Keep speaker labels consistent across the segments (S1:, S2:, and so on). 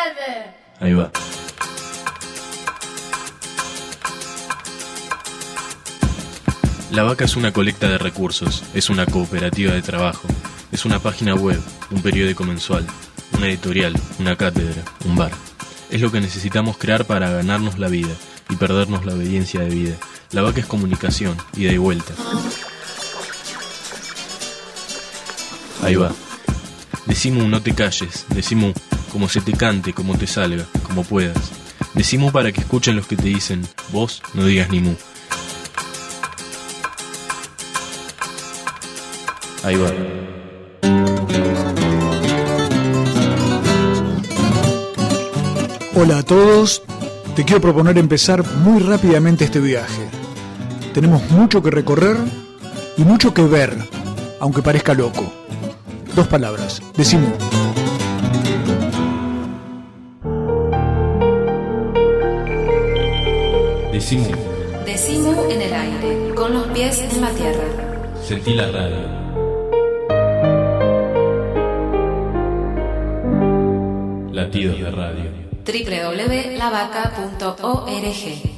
S1: vuelve.
S2: Ahí va. La Vaca es una colecta de recursos, es una cooperativa de trabajo, es una página web, un periódico mensual, una editorial, una cátedra, un bar. Es lo que necesitamos crear para ganarnos la vida y perdernos la obediencia de vida. La Vaca es comunicación, ida y vuelta. Ahí va. Decimu, no te calles. Decimu, como se te cante, como te salga, como puedas. Decimu para que escuchen los que te dicen, vos no digas ni mu. Ahí va.
S3: Hola a todos, te quiero proponer empezar muy rápidamente este viaje. Tenemos mucho que recorrer y mucho que ver, aunque parezca loco. 2 palabras, Decimu.
S2: Decimu.
S4: Decimu en el aire, con los pies en la tierra.
S2: Sentí la radio. Latidos de radio.
S4: www.lavaca.org.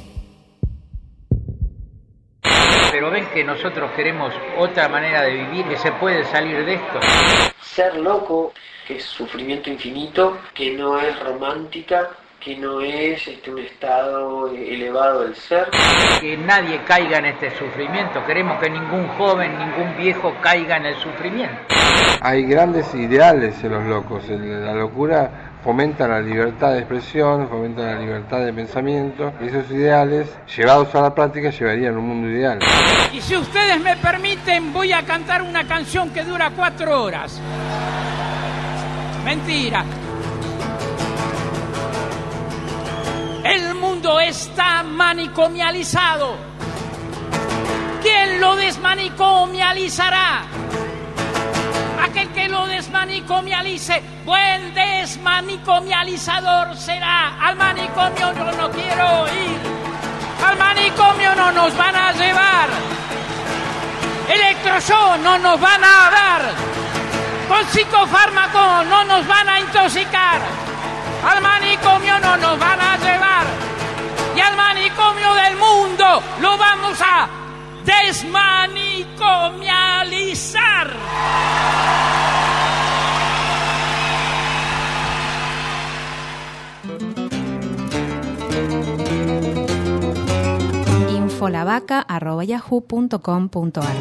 S5: Pero ven que nosotros queremos otra manera de vivir, que se puede salir de esto.
S6: Ser loco, que es sufrimiento infinito, que no es romántica, que no es un estado elevado del ser.
S5: Que nadie caiga en este sufrimiento. Queremos que ningún joven, ningún viejo caiga en el sufrimiento.
S7: Hay grandes ideales en los locos. La locura fomenta la libertad de expresión, fomenta la libertad de pensamiento, y esos ideales, llevados a la práctica, llevarían a un mundo ideal.
S8: Y si ustedes me permiten, voy a cantar una canción que dura 4 horas. Mentira. El mundo está manicomializado. ¿Quién lo desmanicomializará? Aquel que lo desmanicomialice, buen desmanicomializador será. Al manicomio yo no quiero ir. Al manicomio no nos van a llevar. Electroshock no nos van a dar. Con psicofármaco no nos van a intoxicar. Al manicomio no nos van a llevar. Y al manicomio del mundo lo vamos a desmanicomializar.
S9: infolavaca@yahoo.com.ar.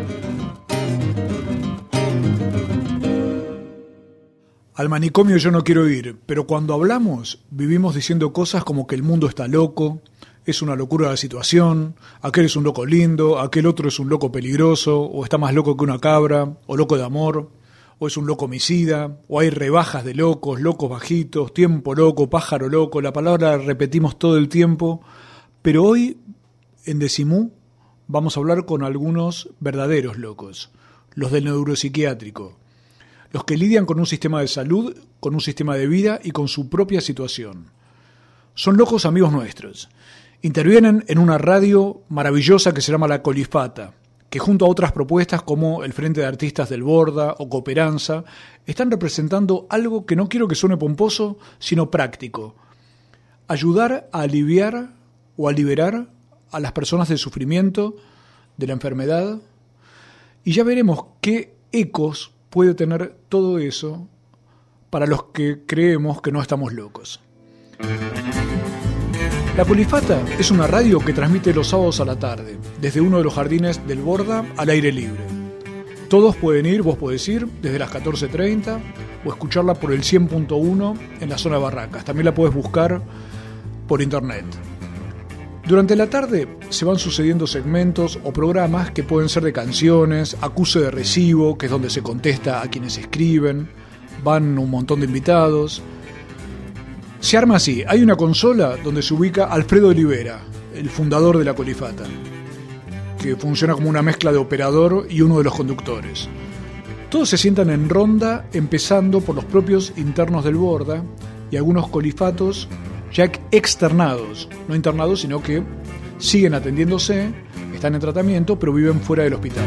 S3: Al manicomio yo no quiero ir, pero cuando hablamos vivimos diciendo cosas como que el mundo está loco, es una locura la situación, aquel es un loco lindo, aquel otro es un loco peligroso, o está más loco que una cabra, o loco de amor, o es un loco homicida, o hay rebajas de locos, locos bajitos, tiempo loco, pájaro loco, la palabra la repetimos todo el tiempo, pero hoy en Decimu vamos a hablar con algunos verdaderos locos, los del neuropsiquiátrico, los que lidian con un sistema de salud, con un sistema de vida y con su propia situación. Son locos amigos nuestros. Intervienen en una radio maravillosa que se llama La Colifata, que junto a otras propuestas como el Frente de Artistas del Borda o Cooperanza, están representando algo que no quiero que suene pomposo, sino práctico. Ayudar a aliviar o a liberar a las personas del sufrimiento, de la enfermedad, y ya veremos qué ecos puede tener todo eso para los que creemos que no estamos locos. La Colifata es una radio que transmite los sábados a la tarde, desde uno de los jardines del Borda al aire libre. Todos pueden ir, vos podés ir, desde las 14:30 o escucharla por el 100.1 en la zona de Barracas. También la podés buscar por internet. Durante la tarde se van sucediendo segmentos o programas que pueden ser de canciones, acuse de recibo, que es donde se contesta a quienes escriben, van un montón de invitados. Se arma así, hay una consola donde se ubica Alfredo Olivera, el fundador de la Colifata, que funciona como una mezcla de operador y uno de los conductores. Todos se sientan en ronda, empezando por los propios internos del Borda y algunos colifatos ya externados, no internados, sino que siguen atendiéndose, están en tratamiento, pero viven fuera del hospital.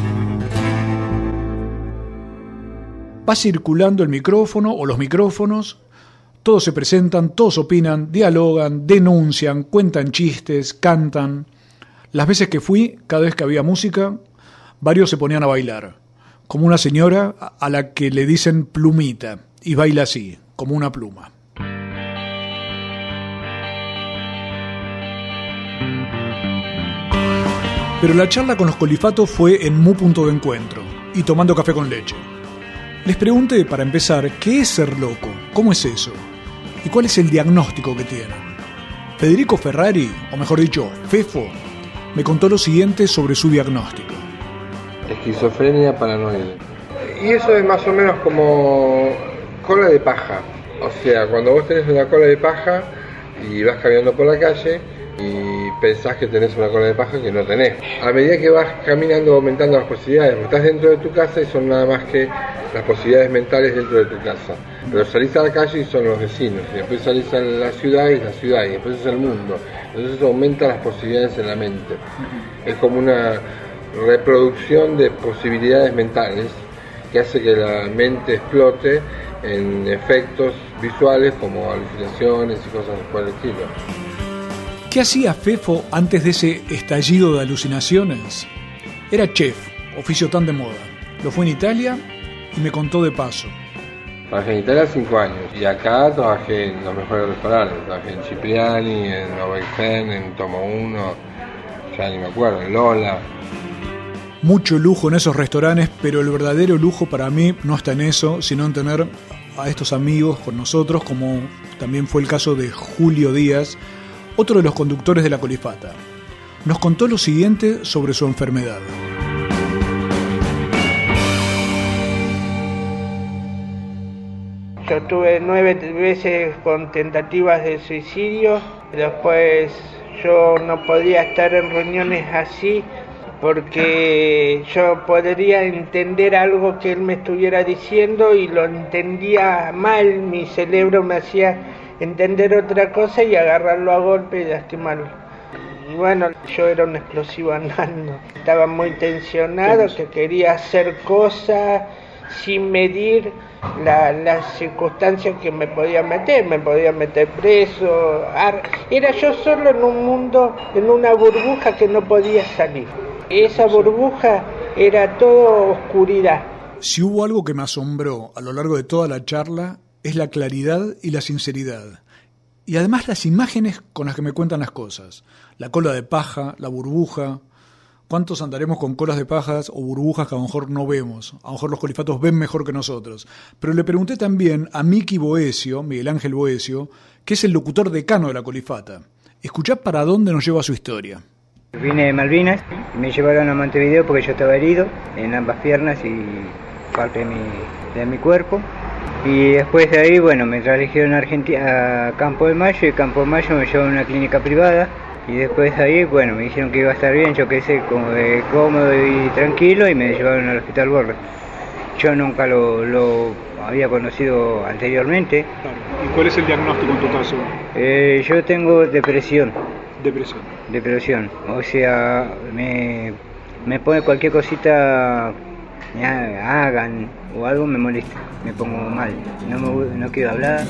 S3: Va circulando el micrófono o los micrófonos, Todos se presentan, todos opinan, dialogan, denuncian, cuentan chistes, cantan. Las veces que fui, cada vez que había música, varios se ponían a bailar, como una señora a la que le dicen plumita, y baila así, como una pluma. Pero la charla con los Colifatos fue en Mu Punto de Encuentro, y tomando café con leche. Les pregunté, para empezar, ¿qué es ser loco? ¿Cómo es eso? ¿Y cuál es el diagnóstico que tienen? Federico Ferrari, o mejor dicho, Fefo, me contó lo siguiente sobre su diagnóstico.
S7: Esquizofrenia paranoide. Y eso es más o menos como cola de paja. O sea, cuando vos tenés una cola de paja y vas caminando por la calle y pensás que tenés una cola de paja que no tenés. A medida que vas caminando aumentando las posibilidades, porque estás dentro de tu casa y son nada más que las posibilidades mentales dentro de tu casa. Pero salís a la calle y son los vecinos, y después salís a la ciudad y es la ciudad, y después es el mundo. Entonces eso aumenta las posibilidades en la mente. Es como una reproducción de posibilidades mentales que hace que la mente explote en efectos visuales como alucinaciones y cosas por el estilo.
S3: ¿Qué hacía Fefo antes de ese estallido de alucinaciones? Era chef, oficio tan de moda. Lo fue en Italia y me contó de paso.
S7: Trabajé en Italia 5 años y acá trabajé en los mejores restaurantes. Trabajé en Cipriani, en Obergen, en Tomo 1, ya ni me acuerdo, en Lola.
S3: Mucho lujo en esos restaurantes, pero el verdadero lujo para mí no está en eso, sino en tener a estos amigos con nosotros, como también fue el caso de Julio Díaz, otro de los conductores de La Colifata. Nos contó lo siguiente sobre su enfermedad.
S1: Yo tuve 9 veces con tentativas de suicidio, después yo no podía estar en reuniones así porque yo podría entender algo que él me estuviera diciendo y lo entendía mal, mi cerebro me hacía entender otra cosa y agarrarlo a golpe y lastimarlo. Y bueno, yo era un explosivo andando, estaba muy tensionado, que quería hacer cosas sin medir las circunstancias que me podía meter preso, era yo solo en un mundo, en una burbuja que no podía salir. Esa burbuja era todo oscuridad.
S3: Si hubo algo que me asombró a lo largo de toda la charla, es la claridad y la sinceridad. Y además las imágenes con las que me cuentan las cosas. La cola de paja, la burbuja. ¿Cuántos andaremos con colas de pajas o burbujas que a lo mejor no vemos? A lo mejor los colifatos ven mejor que nosotros. Pero le pregunté también a Miki Boesio, Miguel Ángel Boesio, que es el locutor decano de La Colifata. Escuchá para dónde nos lleva su historia.
S9: Vine de Malvinas y me llevaron a Montevideo porque yo estaba herido en ambas piernas y parte de mi cuerpo. Y después de ahí, bueno, me trajeron a Argentina, a Campo de Mayo, y de Campo de Mayo me llevaron a una clínica privada. Y después de ahí, bueno, me dijeron que iba a estar bien, yo qué sé, como de cómodo y tranquilo, y me llevaron al Hospital Borda. Yo nunca lo había conocido anteriormente.
S3: Claro. ¿Y cuál es el diagnóstico en tu caso?
S9: Yo tengo depresión.
S3: Depresión.
S9: O sea, me pone cualquier cosita, hagan o algo, me molesta, me pongo mal, no quiero hablar.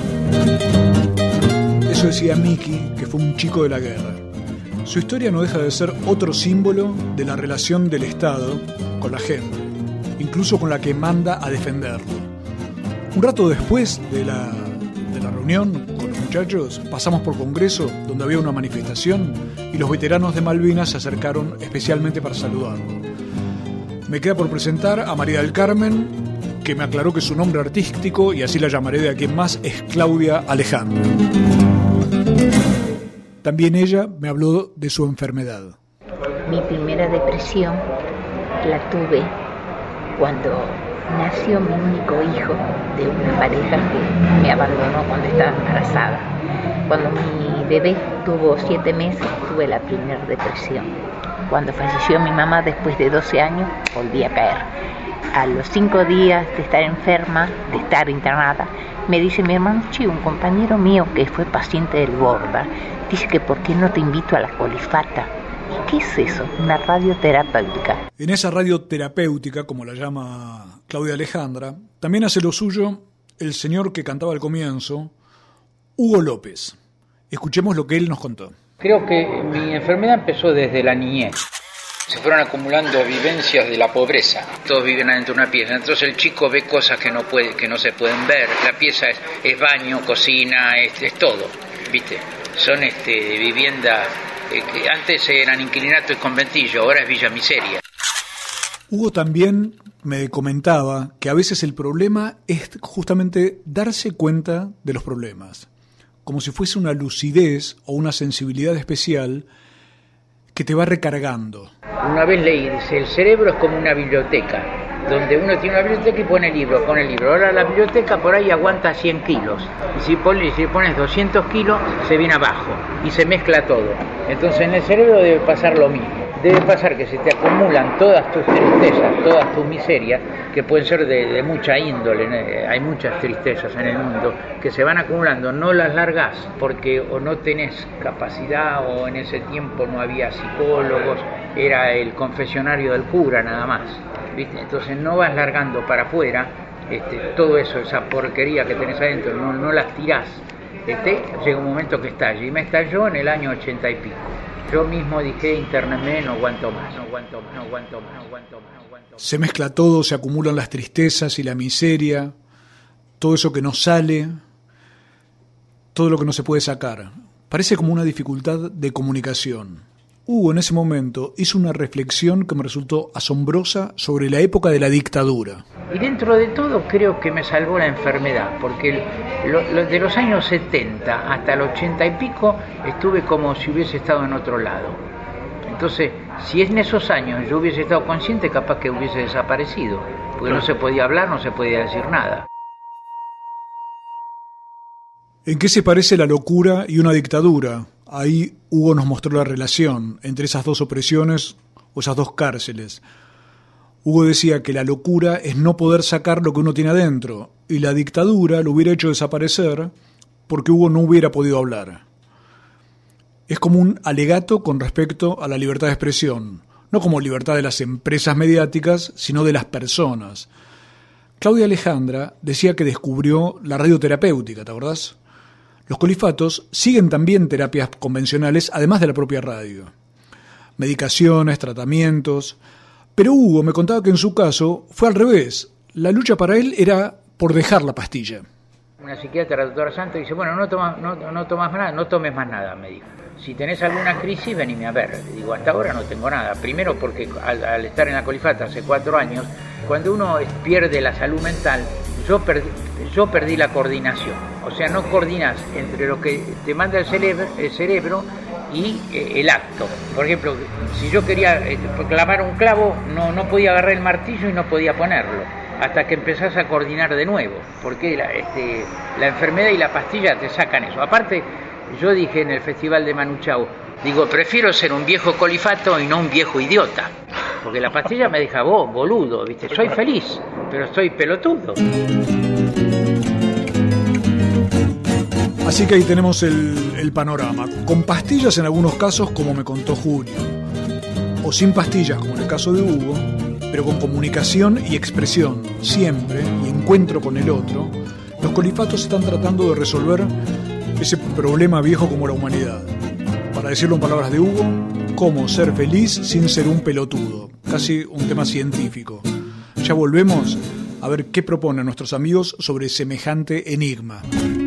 S3: Eso decía Miki, que fue un chico de la guerra. Su historia no deja de ser otro símbolo de la relación del Estado con la gente, incluso con la que manda a defenderlo. Un rato después de la reunión con los muchachos, pasamos por Congreso, donde había una manifestación, y los veteranos de Malvinas se acercaron especialmente para saludarlo. Me queda por presentar a María del Carmen, que me aclaró que su nombre artístico, y así la llamaré de aquí en más, es Claudia Alejandra. También ella me habló de su enfermedad.
S10: Mi primera depresión la tuve cuando nació mi único hijo de una pareja que me abandonó cuando estaba embarazada. Cuando mi bebé tuvo 7 meses, tuve la primera depresión. Cuando falleció mi mamá, después de 12 años, volví a caer. A los 5 días de estar enferma, de estar internada, me dice mi hermano Chivo, un compañero mío que fue paciente del Borda, dice que ¿por qué no te invito a La Colifata? ¿Qué es eso? Una radioterapéutica.
S3: En esa radioterapéutica, como la llama Claudia Alejandra, también hace lo suyo el señor que cantaba al comienzo, Hugo López. Escuchemos lo que él nos contó.
S5: Creo que mi enfermedad empezó desde la niñez. Se fueron acumulando vivencias de la pobreza. Todos viven adentro de una pieza. Entonces el chico ve cosas que no se pueden ver. La pieza es baño, cocina, es todo, ¿viste? Son viviendas que antes eran inquilinato y conventillo, ahora es Villa Miseria.
S3: Hugo también me comentaba que a veces el problema es justamente darse cuenta de los problemas, como si fuese una lucidez o una sensibilidad especial que te va recargando.
S5: Una vez leí, dice, el cerebro es como una biblioteca, donde uno tiene una biblioteca y pone libros. Ahora la biblioteca por ahí aguanta 100 kilos, y si pones 200 kilos, se viene abajo, y se mezcla todo. Entonces en el cerebro debe pasar lo mismo. Debe pasar que se te acumulan todas tus tristezas, todas tus miserias, que pueden ser de mucha índole. Hay muchas tristezas en el mundo que se van acumulando. No las largás porque o no tenés capacidad o en ese tiempo no había psicólogos, era el confesionario del cura nada más, ¿viste? Entonces no vas largando para afuera todo eso, esa porquería que tenés adentro, no las tirás. Llega un momento que estalla, y me estalló en el año 80 y pico. Yo mismo dije, interneme, no aguanto más.
S3: Se mezcla todo, se acumulan las tristezas y la miseria, todo eso que no sale, todo lo que no se puede sacar. Parece como una dificultad de comunicación. Hugo en ese momento hizo una reflexión que me resultó asombrosa sobre la época de la dictadura.
S5: Y dentro de todo creo que me salvó la enfermedad, porque de los años 70 hasta el 80 y pico estuve como si hubiese estado en otro lado. Entonces, si en esos años yo hubiese estado consciente, capaz que hubiese desaparecido, porque no se podía hablar, no se podía decir nada.
S3: ¿En qué se parece la locura y una dictadura? Ahí Hugo nos mostró la relación entre esas dos opresiones o esas dos cárceles. Hugo decía que la locura es no poder sacar lo que uno tiene adentro, y la dictadura lo hubiera hecho desaparecer porque Hugo no hubiera podido hablar. Es como un alegato con respecto a la libertad de expresión, no como libertad de las empresas mediáticas, sino de las personas. Claudia Alejandra decía que descubrió la radioterapéutica, ¿te acordás? Los colifatos siguen también terapias convencionales, además de la propia radio. Medicaciones, tratamientos. Pero Hugo me contaba que en su caso fue al revés. La lucha para él era por dejar la pastilla.
S5: Una psiquiatra, la doctora Santos, dice, bueno, no tomes más nada, me dijo. Si tenés alguna crisis, venime a ver. Digo, hasta ahora no tengo nada. Primero porque al estar en la colifata hace 4 años, cuando uno pierde la salud mental, yo perdí la coordinación. O sea, no coordinas entre lo que te manda el cerebro y el acto. Por ejemplo, si yo quería clavar un clavo, no podía agarrar el martillo y no podía ponerlo, hasta que empezás a coordinar de nuevo, porque la enfermedad y la pastilla te sacan eso. Aparte, yo dije en el festival de Manu Chao, digo, prefiero ser un viejo colifato y no un viejo idiota, porque la pastilla me deja boludo, ¿viste? Soy feliz, pero estoy pelotudo.
S3: Así que ahí tenemos el panorama, con pastillas en algunos casos, como me contó Julio, o sin pastillas, como en el caso de Hugo, pero con comunicación y expresión, siempre, y encuentro con el otro. Los colifatos están tratando de resolver ese problema viejo como la humanidad. Para decirlo en palabras de Hugo, cómo ser feliz sin ser un pelotudo, casi un tema científico. Ya volvemos a ver qué proponen nuestros amigos sobre semejante enigma.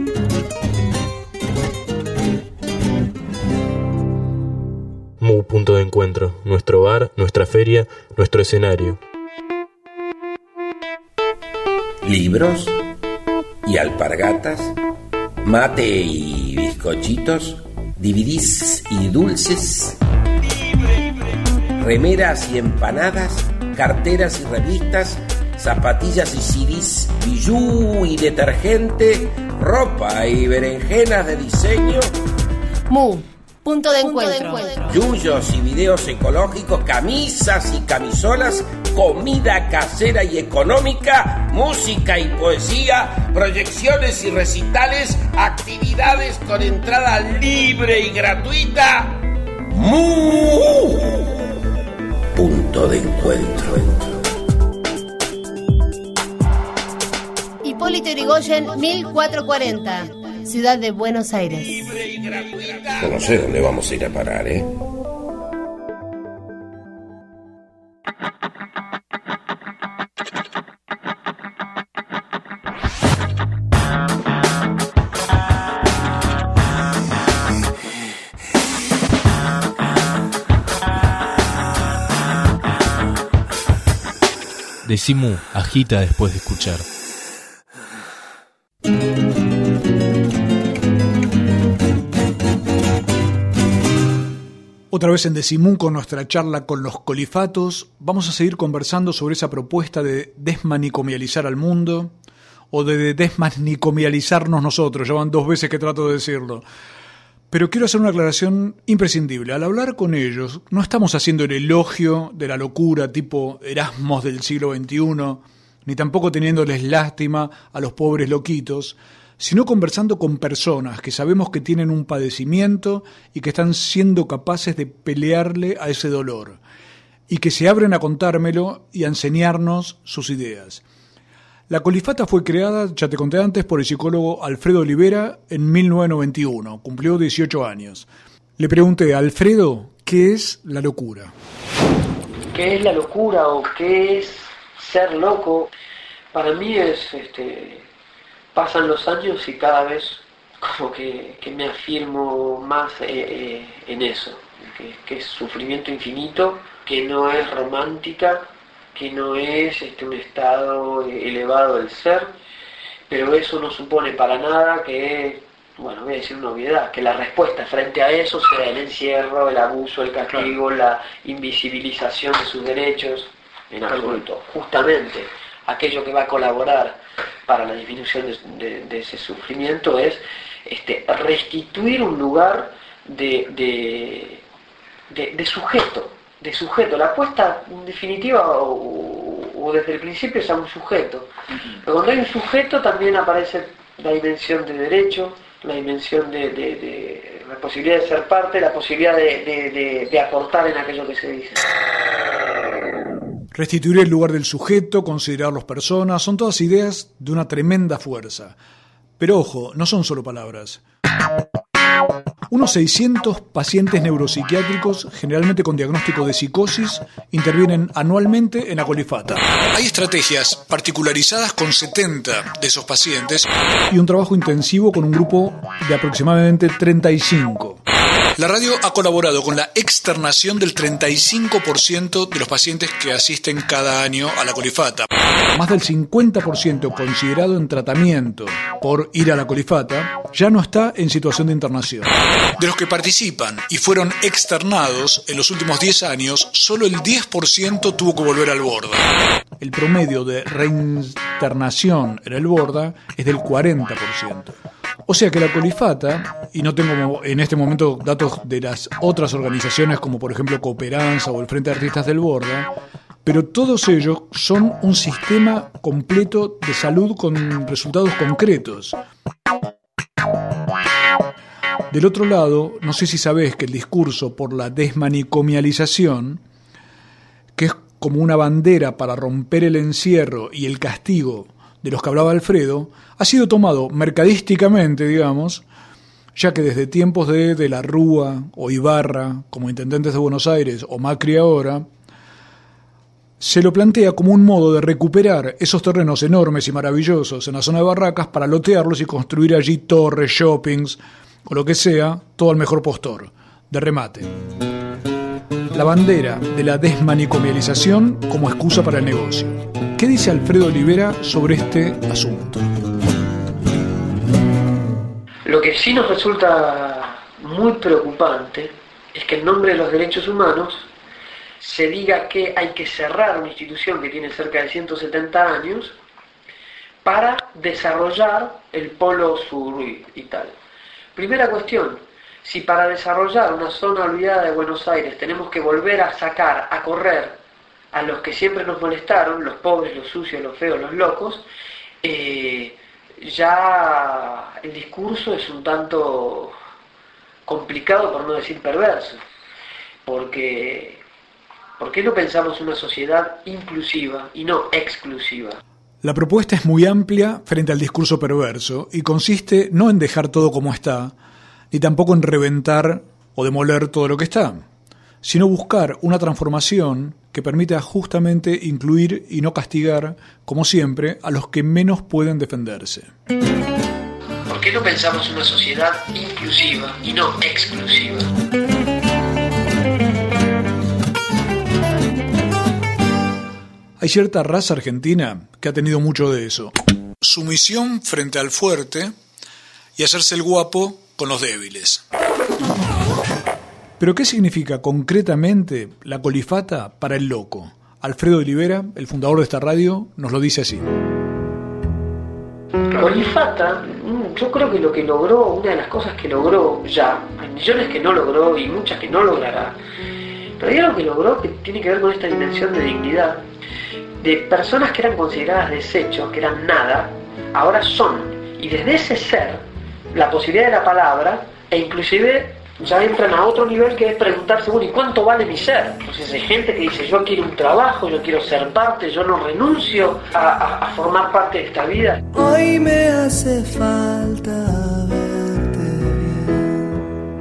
S2: Mu, punto de encuentro, nuestro bar, nuestra feria, nuestro escenario.
S11: Libros y alpargatas, mate y bizcochitos, DVDs y dulces, remeras y empanadas, carteras y revistas, zapatillas y CDs, bijú y detergente, ropa y berenjenas de diseño.
S12: Mu, punto de encuentro.
S11: Yuyos y videos ecológicos, camisas y camisolas, comida casera y económica, música y poesía, proyecciones y recitales, actividades con entrada libre y gratuita. Mu, punto de encuentro.
S12: Hipólito Yrigoyen 1440. Ciudad de Buenos Aires.
S11: No sé dónde vamos a ir a parar, ¿eh?
S2: Decimu agita después de escuchar.
S3: Otra vez en Decimu, con nuestra charla con los colifatos, vamos a seguir conversando sobre esa propuesta de desmanicomializar al mundo, o de desmanicomializarnos nosotros. Ya van 2 veces que trato de decirlo. Pero quiero hacer una aclaración imprescindible. Al hablar con ellos, no estamos haciendo el elogio de la locura tipo Erasmos del siglo XXI, ni tampoco teniéndoles lástima a los pobres loquitos, sino conversando con personas que sabemos que tienen un padecimiento y que están siendo capaces de pelearle a ese dolor, y que se abren a contármelo y a enseñarnos sus ideas. La colifata fue creada, ya te conté antes, por el psicólogo Alfredo Olivera en 1991. Cumplió 18 años. Le pregunté a Alfredo, ¿qué es la locura?
S6: ¿Qué es la locura o qué es ser loco? Para mí es, pasan los años y cada vez como que me afirmo más en eso, que es sufrimiento infinito, que no es romántica, que no es un estado elevado del ser, pero eso no supone para nada que, bueno, voy a decir una obviedad, que la respuesta frente a eso sea el encierro, el abuso, el castigo, la invisibilización de sus derechos, en absoluto. Justamente aquello que va a colaborar para la disminución de ese sufrimiento es restituir un lugar de sujeto. La apuesta en definitiva o desde el principio es a un sujeto. Pero cuando hay un sujeto también aparece la dimensión de derecho, la dimensión de la posibilidad de ser parte, la posibilidad de aportar en aquello que se dice.
S3: Restituir el lugar del sujeto, considerarlos personas, son todas ideas de una tremenda fuerza. Pero ojo, no son solo palabras. Unos 600 pacientes neuropsiquiátricos, generalmente con diagnóstico de psicosis, intervienen anualmente en la colifata. Hay estrategias particularizadas con 70 de esos pacientes y un trabajo intensivo con un grupo de aproximadamente 35. La radio ha colaborado con la externación del 35% de los pacientes que asisten cada año a la colifata. Más del 50% considerado en tratamiento por ir a la colifata ya no está en situación de internación. De los que participan y fueron externados en los últimos 10 años, solo el 10% tuvo que volver al Borda. El promedio de reinternación en el Borda es del 40%. O sea que la colifata, y no tengo en este momento datos de las otras organizaciones como por ejemplo Cooperanza o el Frente de Artistas del Borda, pero todos ellos son un sistema completo de salud con resultados concretos. Del otro lado, no sé si sabés que el discurso por la desmanicomialización, que es como una bandera para romper el encierro y el castigo de los que hablaba Alfredo, ha sido tomado mercadísticamente, digamos, ya que desde tiempos de la Rúa o Ibarra, como intendentes de Buenos Aires, o Macri ahora, se lo plantea como un modo de recuperar esos terrenos enormes y maravillosos en la zona de Barracas para lotearlos y construir allí torres, shoppings, o lo que sea, todo al mejor postor, de remate. La bandera de la desmanicomialización como excusa para el negocio. ¿Qué dice Alfredo Olivera sobre este asunto?
S6: Lo que sí nos resulta muy preocupante es que en nombre de los derechos humanos se diga que hay que cerrar una institución que tiene cerca de 170 años para desarrollar el polo sur y tal. Primera cuestión, si para desarrollar una zona olvidada de Buenos Aires tenemos que volver a sacar, a correr a los que siempre nos molestaron, los pobres, los sucios, los feos, los locos, ya el discurso es un tanto complicado, por no decir perverso, porque ¿por qué no pensamos una sociedad inclusiva y no exclusiva?
S3: La propuesta es muy amplia frente al discurso perverso y consiste no en dejar todo como está, ni tampoco en reventar o demoler todo lo que está, sino buscar una transformación que permita justamente incluir y no castigar, como siempre, a los que menos pueden defenderse.
S6: ¿Por qué no pensamos una sociedad inclusiva y no exclusiva?
S3: Hay cierta raza argentina que ha tenido mucho de eso. Sumisión frente al fuerte y hacerse el guapo con los débiles. ¿Pero qué significa concretamente la colifata para el loco? Alfredo Olivera, el fundador de esta radio, nos lo dice así.
S6: Colifata, yo creo que lo que logró, una de las cosas que logró ya, hay millones que no logró y muchas que no logrará, pero hay algo que logró que tiene que ver con esta dimensión de dignidad, de personas que eran consideradas desechos, que eran nada, ahora son, y desde ese ser, la posibilidad de la palabra, e inclusive ya entran a otro nivel que es preguntarse, bueno, ¿y cuánto vale mi ser? Entonces hay gente que dice, yo quiero un trabajo, yo quiero ser parte, yo no renuncio a formar parte de esta vida.
S13: Hoy me hace falta verte bien.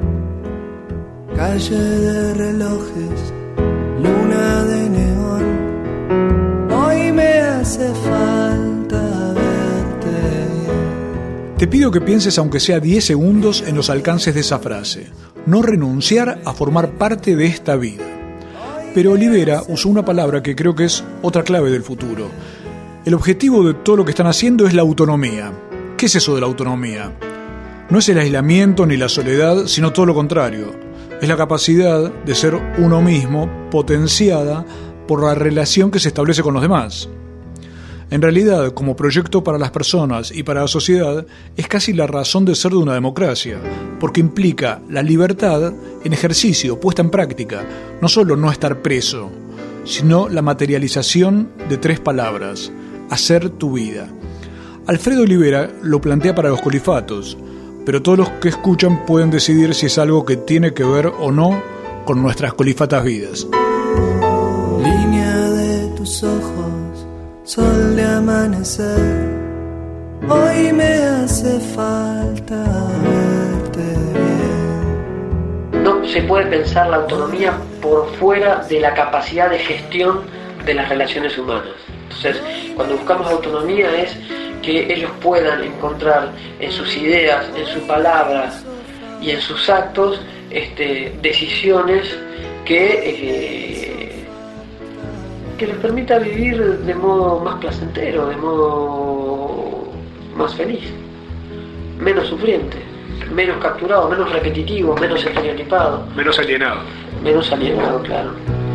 S13: Calle de relojes, luna de neón. Hoy me hace falta verte bien.
S3: Te pido que pienses aunque sea 10 segundos en los alcances de esa frase. No renunciar a formar parte de esta vida. Pero Olivera usó una palabra que creo que es otra clave del futuro. El objetivo de todo lo que están haciendo es la autonomía. ¿Qué es eso de la autonomía? No es el aislamiento ni la soledad, sino todo lo contrario. Es la capacidad de ser uno mismo, potenciada por la relación que se establece con los demás. En realidad, como proyecto para las personas y para la sociedad, es casi la razón de ser de una democracia, porque implica la libertad en ejercicio, puesta en práctica, no solo no estar preso, sino la materialización de 3 palabras: hacer tu vida. Alfredo Olivera lo plantea para los colifatos, pero todos los que escuchan pueden decidir si es algo que tiene que ver o no con nuestras colifatas vidas.
S13: Línea de tus ojos, sol de amanecer, hoy me hace falta verte bien.
S6: No se puede pensar la autonomía por fuera de la capacidad de gestión de las relaciones humanas. Entonces, cuando buscamos autonomía es que ellos puedan encontrar en sus ideas, en sus palabras y en sus actos decisiones que les permita vivir de modo más placentero, de modo más feliz, menos sufriente, menos capturado, menos repetitivo, menos estereotipado.
S3: Menos alienado.
S6: Menos alienado, claro.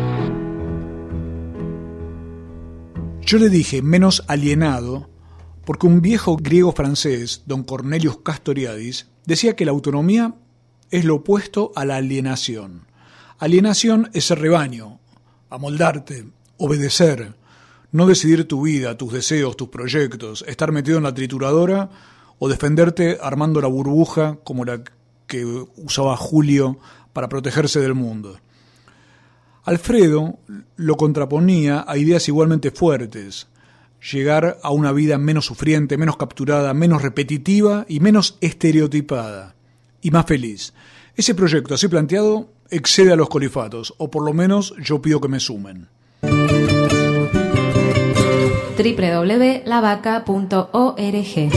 S3: Yo le dije menos alienado porque un viejo griego francés, don Cornelius Castoriadis, decía que la autonomía es lo opuesto a la alienación. Alienación es ser rebaño, amoldarte, obedecer, no decidir tu vida, tus deseos, tus proyectos, estar metido en la trituradora o defenderte armando la burbuja como la que usaba Julio para protegerse del mundo. Alfredo lo contraponía a ideas igualmente fuertes: llegar a una vida menos sufriente, menos capturada, menos repetitiva y menos estereotipada, y más feliz. Ese proyecto así planteado excede a los colifatos, o por lo menos yo pido que me sumen.
S4: www.lavaca.org.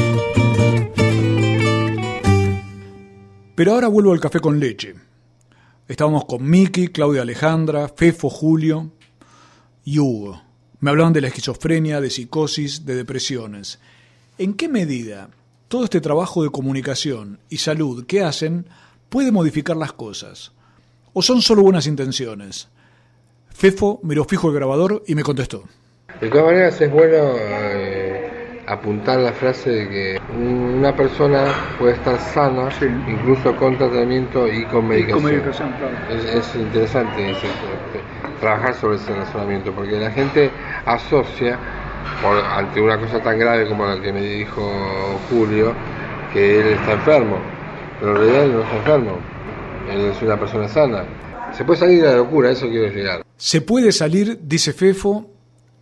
S3: Pero ahora vuelvo al café con leche. Estábamos con Miki, Claudia Alejandra, Fefo, Julio y Hugo. Me hablaban de la esquizofrenia, de psicosis, de depresiones. ¿En qué medida todo este trabajo de comunicación y salud que hacen puede modificar las cosas? ¿O son solo buenas intenciones? Fefo miró fijo el grabador y me contestó.
S7: De todas maneras es bueno apuntar la frase de que una persona puede estar sana, sí, incluso con tratamiento y con medicación.
S3: Claro.
S7: Es interesante trabajar sobre ese razonamiento, porque la gente asocia, ante una cosa tan grave como la que me dijo Julio, que él está enfermo, pero en realidad él no está enfermo, él es una persona sana. Se puede salir de la locura, eso quiero llegar.
S3: Se puede salir, dice Fefo,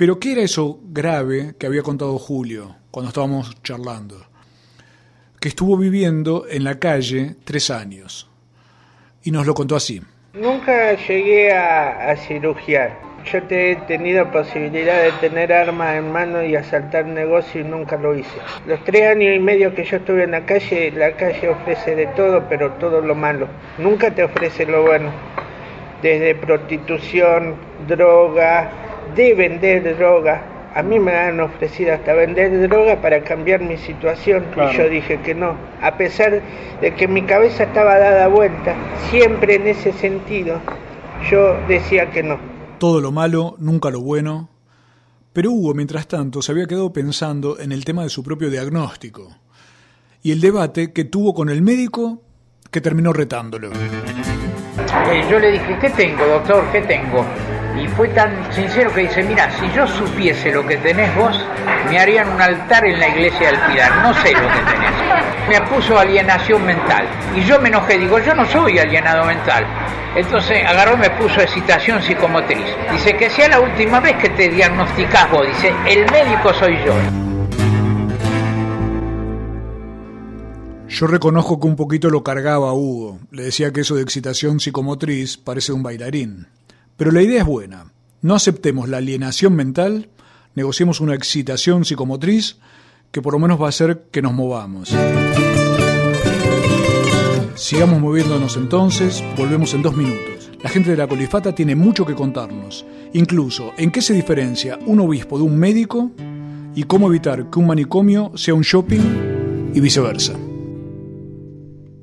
S3: Pero ¿qué era eso grave que había contado Julio cuando estábamos charlando? Que estuvo viviendo en la calle 3 años. Y nos lo contó así.
S1: Nunca llegué a cirugiar. Yo he tenido posibilidad de tener armas en mano y asaltar negocios y nunca lo hice. Los 3 años y medio que yo estuve en la calle ofrece de todo, pero todo lo malo. Nunca te ofrece lo bueno. Desde prostitución, droga, de vender droga. A mí me han ofrecido hasta vender droga para cambiar mi situación, claro. Y yo dije que no. A pesar de que mi cabeza estaba dada vuelta, siempre en ese sentido, yo decía que no.
S3: Todo lo malo, nunca lo bueno. Pero Hugo, mientras tanto, se había quedado pensando en el tema de su propio diagnóstico y el debate que tuvo con el médico que terminó retándolo.
S5: Yo le dije, ¿qué tengo, doctor? ¿Qué tengo? Y fue tan sincero que dice, mira, si yo supiese lo que tenés vos, me harían un altar en la iglesia del Pilar, no sé lo que tenés. Me puso alienación mental, y yo me enojé, digo, yo no soy alienado mental. Entonces agarró y me puso excitación psicomotriz. Dice, que sea la última vez que te diagnosticás vos, dice, el médico soy yo.
S3: Yo reconozco que un poquito lo cargaba a Hugo, le decía que eso de excitación psicomotriz parece un bailarín. Pero la idea es buena. No aceptemos la alienación mental, negociemos una excitación psicomotriz que por lo menos va a hacer que nos movamos. Sigamos moviéndonos entonces, volvemos en 2 minutos. La gente de la Colifata tiene mucho que contarnos, incluso en qué se diferencia un obispo de un médico y cómo evitar que un manicomio sea un shopping y viceversa.